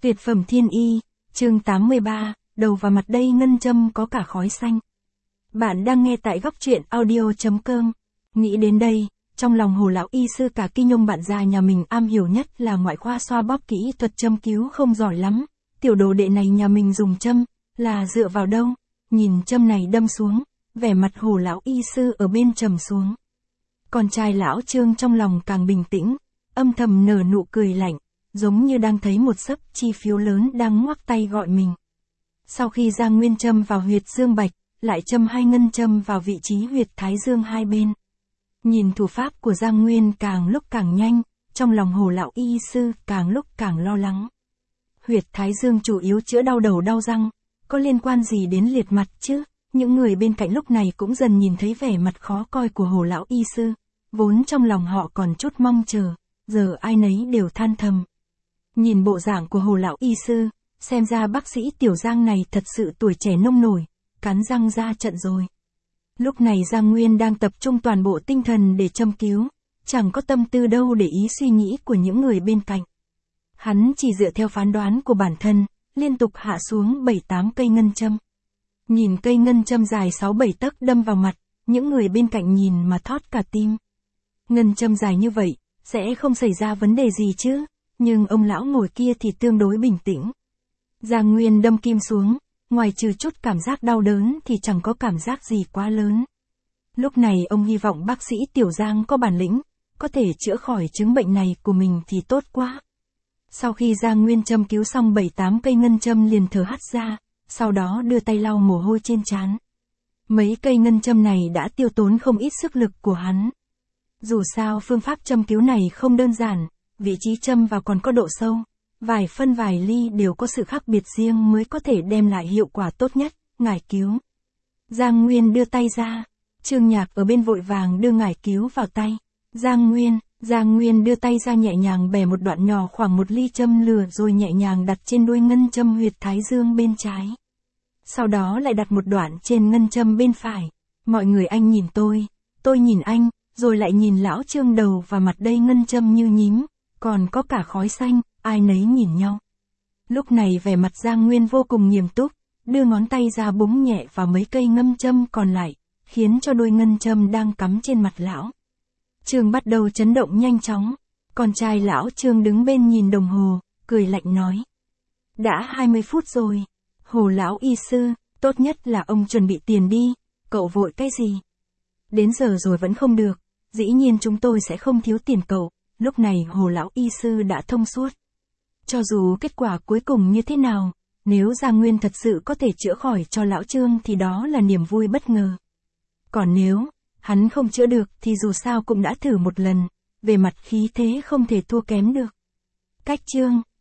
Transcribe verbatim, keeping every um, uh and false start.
Tuyệt phẩm thiên y, chương tám mươi ba, đầu và mặt đây ngân châm có cả khói xanh. Bạn đang nghe tại góc truyện audio chấm com. Nghĩ đến đây, trong lòng Hồ lão y sư cả kinh nhung bạn già nhà mình am hiểu nhất là ngoại khoa xoa bóp kỹ thuật châm cứu không giỏi lắm. Tiểu đồ đệ này nhà mình dùng châm, là dựa vào đâu? Nhìn châm này đâm xuống, vẻ mặt Hồ lão y sư ở bên trầm xuống. Con trai lão Trương trong lòng càng bình tĩnh, âm thầm nở nụ cười lạnh, giống như đang thấy một sấp chi phiếu lớn đang ngoắc tay gọi mình. Sau khi Giang Nguyên châm vào huyệt dương bạch, lại châm hai ngân châm vào vị trí huyệt thái dương hai bên. Nhìn thủ pháp của Giang Nguyên càng lúc càng nhanh, trong lòng Hồ lão y sư càng lúc càng lo lắng. Huyệt thái dương chủ yếu chữa đau đầu đau răng, có liên quan gì đến liệt mặt chứ? Những người bên cạnh lúc này cũng dần nhìn thấy vẻ mặt khó coi của Hồ lão y sư, vốn trong lòng họ còn chút mong chờ, giờ ai nấy đều than thầm. Nhìn bộ dạng của Hồ lão y sư, xem ra bác sĩ Tiểu Giang này thật sự tuổi trẻ nông nổi, cắn răng ra trận rồi. Lúc này Giang Nguyên đang tập trung toàn bộ tinh thần để châm cứu, chẳng có tâm tư đâu để ý suy nghĩ của những người bên cạnh. Hắn chỉ dựa theo phán đoán của bản thân, liên tục hạ xuống bảy tám cây ngân châm. Nhìn cây ngân châm dài sáu bảy tấc đâm vào mặt, những người bên cạnh nhìn mà thót cả tim. Ngân châm dài như vậy, sẽ không xảy ra vấn đề gì chứ, nhưng ông lão ngồi kia thì tương đối bình tĩnh. Giang Nguyên đâm kim xuống, ngoài trừ chút cảm giác đau đớn thì chẳng có cảm giác gì quá lớn. Lúc này ông hy vọng bác sĩ Tiểu Giang có bản lĩnh, có thể chữa khỏi chứng bệnh này của mình thì tốt quá. Sau khi Giang Nguyên châm cứu xong bảy tám cây ngân châm liền thở hắt ra, sau đó đưa tay lau mồ hôi trên trán. Mấy cây ngân châm này đã tiêu tốn không ít sức lực của hắn. Dù sao phương pháp châm cứu này không đơn giản, vị trí châm vào còn có độ sâu, vài phân vài ly đều có sự khác biệt riêng mới có thể đem lại hiệu quả tốt nhất, ngải cứu. Giang Nguyên đưa tay ra, Trương Nhạc ở bên vội vàng đưa ngải cứu vào tay. Giang Nguyên, Giang Nguyên đưa tay ra nhẹ nhàng bẻ một đoạn nhỏ khoảng một ly châm lửa rồi nhẹ nhàng đặt trên đuôi ngân châm huyệt thái dương bên trái. Sau đó lại đặt một đoạn trên ngân châm bên phải. Mọi người anh nhìn tôi, tôi nhìn anh, rồi lại nhìn lão Trương đầu và mặt đây ngân châm như nhím, còn có cả khói xanh, ai nấy nhìn nhau. Lúc này vẻ mặt Giang Nguyên vô cùng nghiêm túc, đưa ngón tay ra búng nhẹ vào mấy cây ngâm châm còn lại, khiến cho đôi ngân châm đang cắm trên mặt lão Trương bắt đầu chấn động nhanh chóng. Con trai lão Trương đứng bên nhìn đồng hồ, cười lạnh nói. Đã hai mươi phút rồi. Hồ lão y sư, tốt nhất là ông chuẩn bị tiền đi, cậu vội cái gì? Đến giờ rồi vẫn không được, dĩ nhiên chúng tôi sẽ không thiếu tiền cậu. Lúc này Hồ lão y sư đã thông suốt. Cho dù kết quả cuối cùng như thế nào, nếu Giang Nguyên thật sự có thể chữa khỏi cho lão Trương thì đó là niềm vui bất ngờ. Còn nếu hắn không chữa được thì dù sao cũng đã thử một lần, về mặt khí thế không thể thua kém được. Cách Trương,